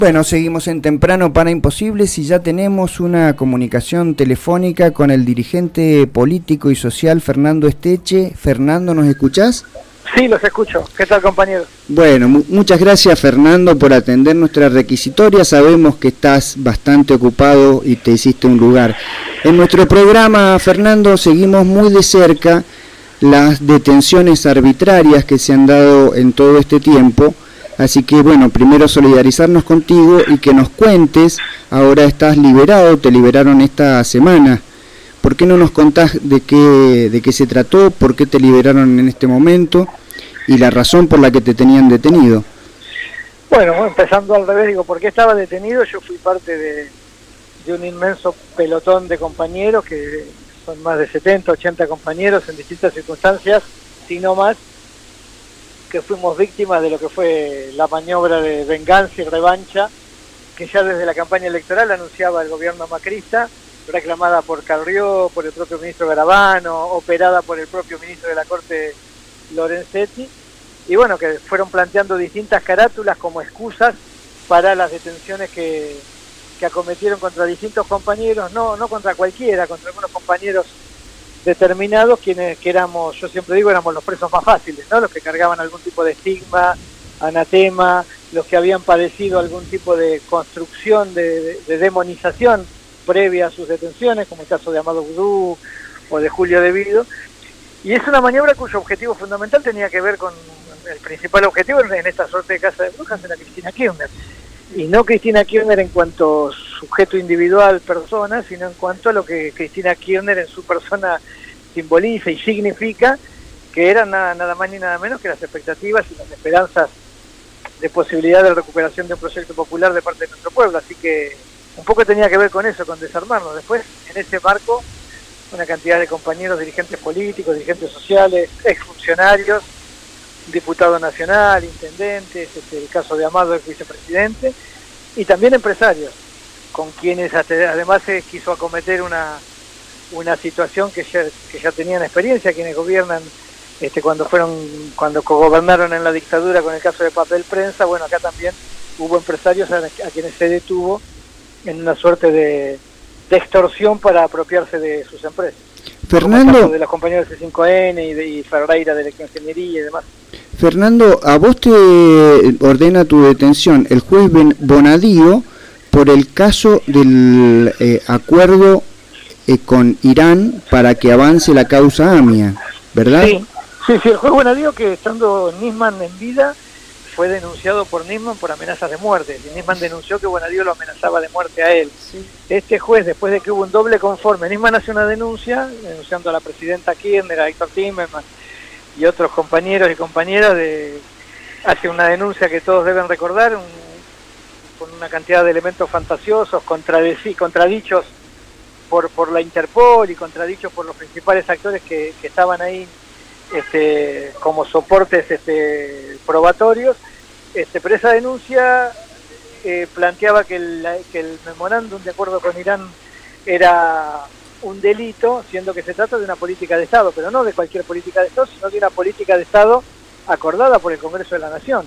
Bueno, seguimos en Temprano para Imposibles y ya tenemos una comunicación telefónica con el dirigente político y social Fernando Esteche. Fernando, ¿nos escuchás? Sí, los escucho. ¿Qué tal, compañero? Bueno, muchas gracias, Fernando, por atender nuestra requisitoria. Sabemos que estás bastante ocupado y te hiciste un lugar. En nuestro programa, Fernando, seguimos muy de cerca las detenciones arbitrarias que se han dado en todo este tiempo. Así que, bueno, primero solidarizarnos contigo y que nos cuentes, ahora estás liberado, te liberaron esta semana. ¿Por qué no nos contás de qué se trató, por qué te liberaron en este momento y la razón por la que te tenían detenido? Bueno, empezando al revés, digo, ¿por qué estaba detenido? Yo fui parte de un inmenso pelotón de compañeros, que son más de 70, 80 compañeros en distintas circunstancias, si no más, que fuimos víctimas de lo que fue la maniobra de venganza y revancha que ya desde la campaña electoral anunciaba el gobierno macrista, reclamada por Carrió, por el propio ministro Garabano, operada por el propio ministro de la Corte Lorenzetti, y bueno, que fueron planteando distintas carátulas como excusas para las detenciones que acometieron contra distintos compañeros, no contra cualquiera, contra algunos compañeros determinados, quienes que éramos, yo siempre digo, éramos los presos más fáciles, ¿no? Los que cargaban algún tipo de estigma, anatema, los que habían padecido algún tipo de construcción de demonización previa a sus detenciones, como el caso de Amado Vudú o de Julio De Vido. Y es una maniobra cuyo objetivo fundamental tenía que ver con el principal objetivo en esta suerte de casa de brujas, era Cristina Kirchner. Y no Cristina Kirchner en cuanto sujeto individual, persona, sino en cuanto a lo que Cristina Kirchner en su persona simboliza y significa, que eran nada más ni nada menos que las expectativas y las esperanzas de posibilidad de recuperación de un proyecto popular de parte de nuestro pueblo. Así que un poco tenía que ver con eso, con desarmarnos. Después, en ese marco, una cantidad de compañeros, dirigentes políticos, dirigentes sociales, exfuncionarios, diputado nacional, intendentes, el caso de Amado, el vicepresidente, y también empresarios, con quienes además se quiso acometer una situación que ya tenían experiencia, quienes gobiernan cuando cogobernaron en la dictadura con el caso de Papel Prensa. Bueno, acá también hubo empresarios a quienes se detuvo en una suerte de extorsión para apropiarse de sus empresas. Fernando, como el caso de los compañeros de C5N y Ferreira de Electroingeniería y demás. Fernando, a vos te ordena tu detención el juez Bonadío por el caso del acuerdo con Irán para que avance la causa AMIA, ¿verdad? Sí, el juez Bonadío, que estando Nisman en vida, fue denunciado por Nisman por amenazas de muerte, y Nisman denunció que Bonadío lo amenazaba de muerte a él. Sí. Este juez, después de que hubo un doble conforme, Nisman hace una denuncia, denunciando a la presidenta Kirchner, a Héctor Timerman y otros compañeros y compañeras, hace una denuncia que todos deben recordar, con una cantidad de elementos fantasiosos, contradichos por la Interpol y contradichos por los principales actores que estaban ahí como soportes probatorios, pero esa denuncia planteaba que el memorándum de acuerdo con Irán era un delito, siendo que se trata de una política de Estado, pero no de cualquier política de Estado, sino de una política de Estado acordada por el Congreso de la Nación,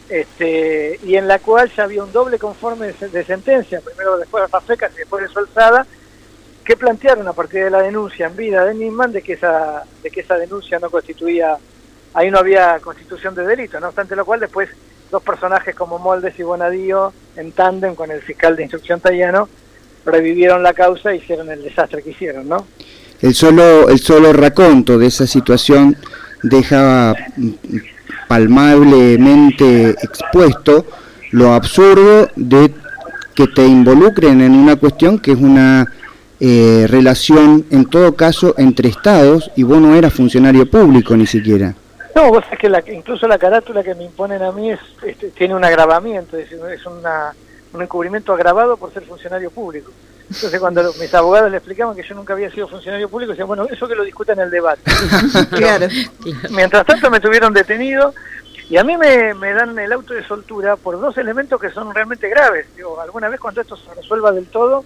y en la cual ya había un doble conforme de sentencia, primero después de Rafecas y después de Solzada, que plantearon a partir de la denuncia en vida de Nisman de que esa denuncia no constituía, ahí no había constitución de delito, no obstante lo cual después dos personajes como Moldes y Bonadío, en tándem con el fiscal de instrucción Tayano, revivieron la causa e hicieron el desastre que hicieron, ¿no? El solo raconto de esa situación deja palmablemente expuesto lo absurdo de que te involucren en una cuestión que es una relación, en todo caso, entre estados, y vos no eras funcionario público ni siquiera. No, vos sabés que incluso la carátula que me imponen a mí tiene un agravamiento, es un encubrimiento agravado por ser funcionario público. Entonces cuando mis abogados le explicaban que yo nunca había sido funcionario público, decían, bueno, eso que lo discutan en el debate. Claro. Mientras tanto me tuvieron detenido, y a mí me dan el auto de soltura por dos elementos que son realmente graves. Digo, alguna vez cuando esto se resuelva del todo,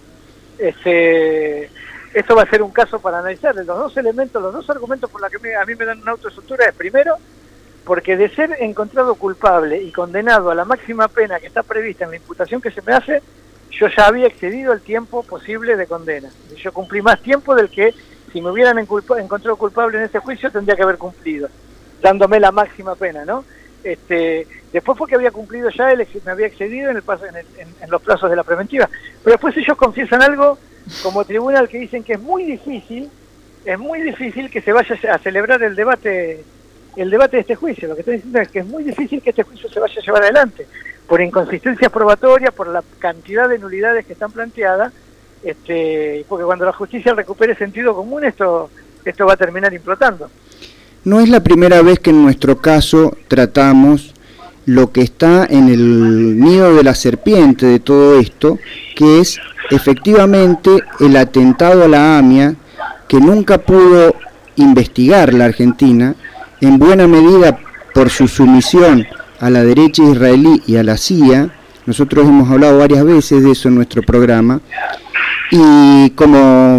esto va a ser un caso para analizar. Los dos elementos, los dos argumentos por los que a mí me dan un auto de soltura es, primero, porque de ser encontrado culpable y condenado a la máxima pena que está prevista en la imputación que se me hace, yo ya había excedido el tiempo posible de condena. Yo cumplí más tiempo del que, si me hubieran encontrado culpable en ese juicio, tendría que haber cumplido, dándome la máxima pena, ¿no? Después porque había cumplido ya, me había excedido en los plazos de la preventiva. Pero después ellos confiesan algo como tribunal que dicen que es muy difícil que se vaya a celebrar el debate de este juicio. Lo que estoy diciendo es que es muy difícil que este juicio se vaya a llevar adelante, por inconsistencias probatorias, por la cantidad de nulidades que están planteadas, porque cuando la justicia recupere sentido común, esto va a terminar implotando. No es la primera vez que en nuestro caso tratamos lo que está en el nido de la serpiente de todo esto, que es efectivamente el atentado a la AMIA, que nunca pudo investigar la Argentina, en buena medida por su sumisión a la derecha israelí y a la CIA. Nosotros hemos hablado varias veces de eso en nuestro programa, y como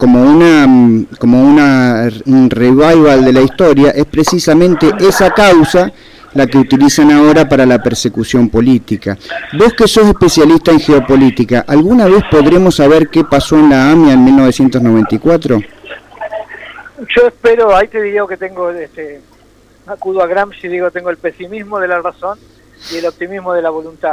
un revival de la historia, es precisamente esa causa la que utilizan ahora para la persecución política. Vos que sos especialista en geopolítica, ¿alguna vez podremos saber qué pasó en la AMIA en 1994? Yo espero, ahí te digo que tengo, acudo a Gramsci, digo, tengo el pesimismo de la razón y el optimismo de la voluntad.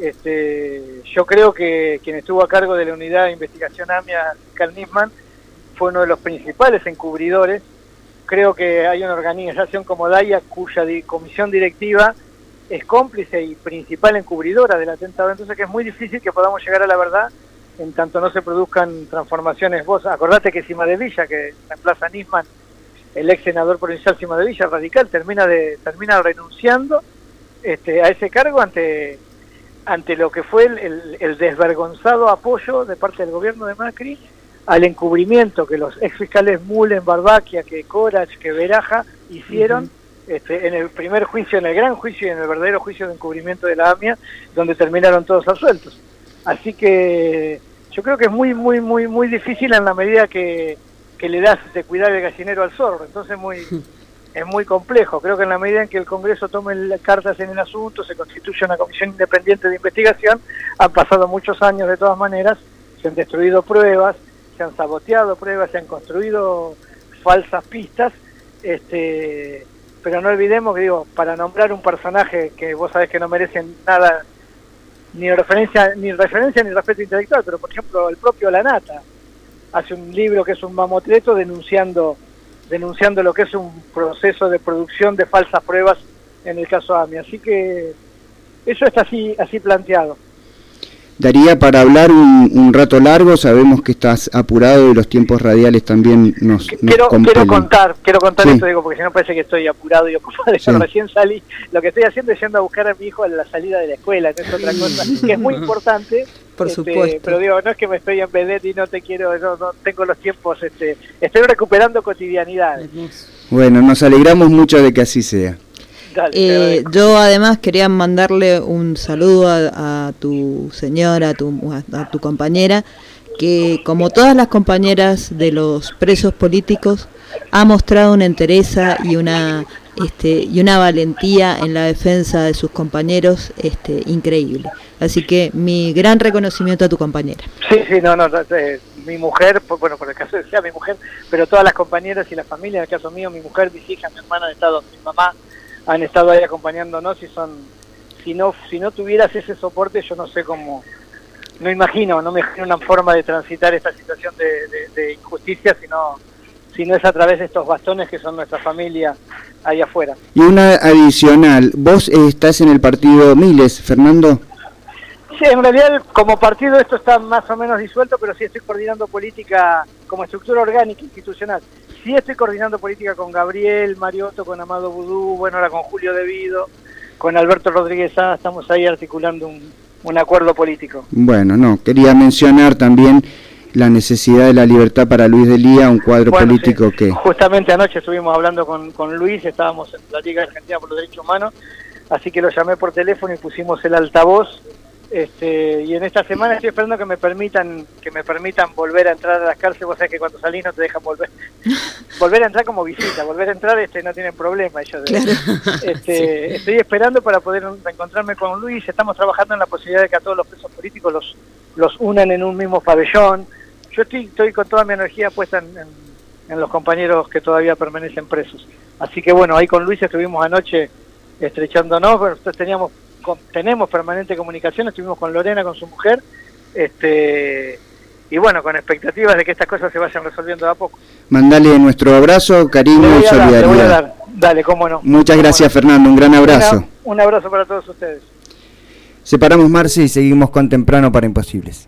Yo creo que quien estuvo a cargo de la unidad de investigación AMIA, Carl Nisman, fue uno de los principales encubridores. Creo que hay una organización como DAIA cuya comisión directiva es cómplice y principal encubridora del atentado, entonces que es muy difícil que podamos llegar a la verdad en tanto no se produzcan transformaciones. Vos acordate que Cimadevilla, que reemplaza a Nisman, el ex senador provincial Cimadevilla, radical, termina renunciando a ese cargo ante lo que fue el desvergonzado apoyo de parte del gobierno de Macri al encubrimiento que los ex fiscales Mullen, Barbaquia, que Corach, que Beraja hicieron en el primer juicio, en el gran juicio y en el verdadero juicio de encubrimiento de la AMIA, donde terminaron todos absueltos. Así que yo creo que es muy, muy, muy, muy difícil en la medida que le das de cuidar el gallinero al zorro. Entonces es muy complejo. Creo que en la medida en que el Congreso tome cartas en el asunto, se constituye una comisión independiente de investigación, han pasado muchos años de todas maneras, se han destruido pruebas, se han saboteado pruebas, se han construido falsas pistas, pero no olvidemos que, digo, para nombrar un personaje que vos sabés que no merecen nada, ni referencia ni respeto intelectual, pero por ejemplo el propio Lanata hace un libro que es un mamotreto denunciando lo que es un proceso de producción de falsas pruebas en el caso AMIA. Así que eso está así planteado. Daría para hablar un rato largo, sabemos que estás apurado y los tiempos radiales también nos compelen. Quiero contar sí. Esto, digo, porque si no parece que estoy apurado y ocupado. Sí. Recién salí, lo que estoy haciendo es yendo a buscar a mi hijo a la salida de la escuela, no es otra cosa, que es muy importante. Por supuesto. Pero digo, no es que me estoy en vedette y no tengo los tiempos, estoy recuperando cotidianidad. Bueno, nos alegramos mucho de que así sea. Dale, yo además quería mandarle un saludo a tu señora, a tu compañera, que como todas las compañeras de los presos políticos ha mostrado una entereza y una valentía en la defensa de sus compañeros increíble. Así que mi gran reconocimiento a tu compañera. Sí, mi mujer, bueno, por el caso de sea mi mujer, pero todas las compañeras y la familia, en el caso mío, mi mujer, mis hijas, mi hermana mi mamá han estado ahí acompañándonos y si no tuvieras ese soporte, yo no sé cómo, no me imagino una forma de transitar esta situación de injusticia, si no es a través de estos bastones que son nuestra familia ahí afuera. Y una adicional, vos estás en el partido Miles, Fernando. Sí, en realidad como partido esto está más o menos disuelto, pero sí estoy coordinando política como estructura orgánica institucional. Sí estoy coordinando política con Gabriel Mariotto, con Amado Vudú, bueno, ahora con Julio Devido, con Alberto Rodríguez Sá, estamos ahí articulando un acuerdo político. Bueno, quería mencionar también la necesidad de la libertad para Luis Delía, un cuadro político sí. Que... Justamente anoche estuvimos hablando con Luis, estábamos en la Liga Argentina por los Derechos Humanos, así que lo llamé por teléfono y pusimos el altavoz. Y en esta semana estoy esperando que me permitan volver a entrar a las cárceles. Vos sabés que cuando salís no te dejan volver. volver a entrar como visita, volver a entrar no tienen problema ellos. Claro. Estoy esperando para poder reencontrarme con Luis. Estamos trabajando en la posibilidad de que a todos los presos políticos los unan en un mismo pabellón. Yo estoy con toda mi energía puesta en los compañeros que todavía permanecen presos. Así que bueno, ahí con Luis estuvimos anoche estrechándonos, pero tenemos permanente comunicación, estuvimos con Lorena, con su mujer, y bueno, con expectativas de que estas cosas se vayan resolviendo de a poco. Mandale nuestro abrazo, cariño y solidaridad. Le voy a dar, dale, cómo no. Muchas gracias, Fernando, un gran abrazo. Un abrazo para todos ustedes. Separamos, Marce, y seguimos con Temprano para Imposibles.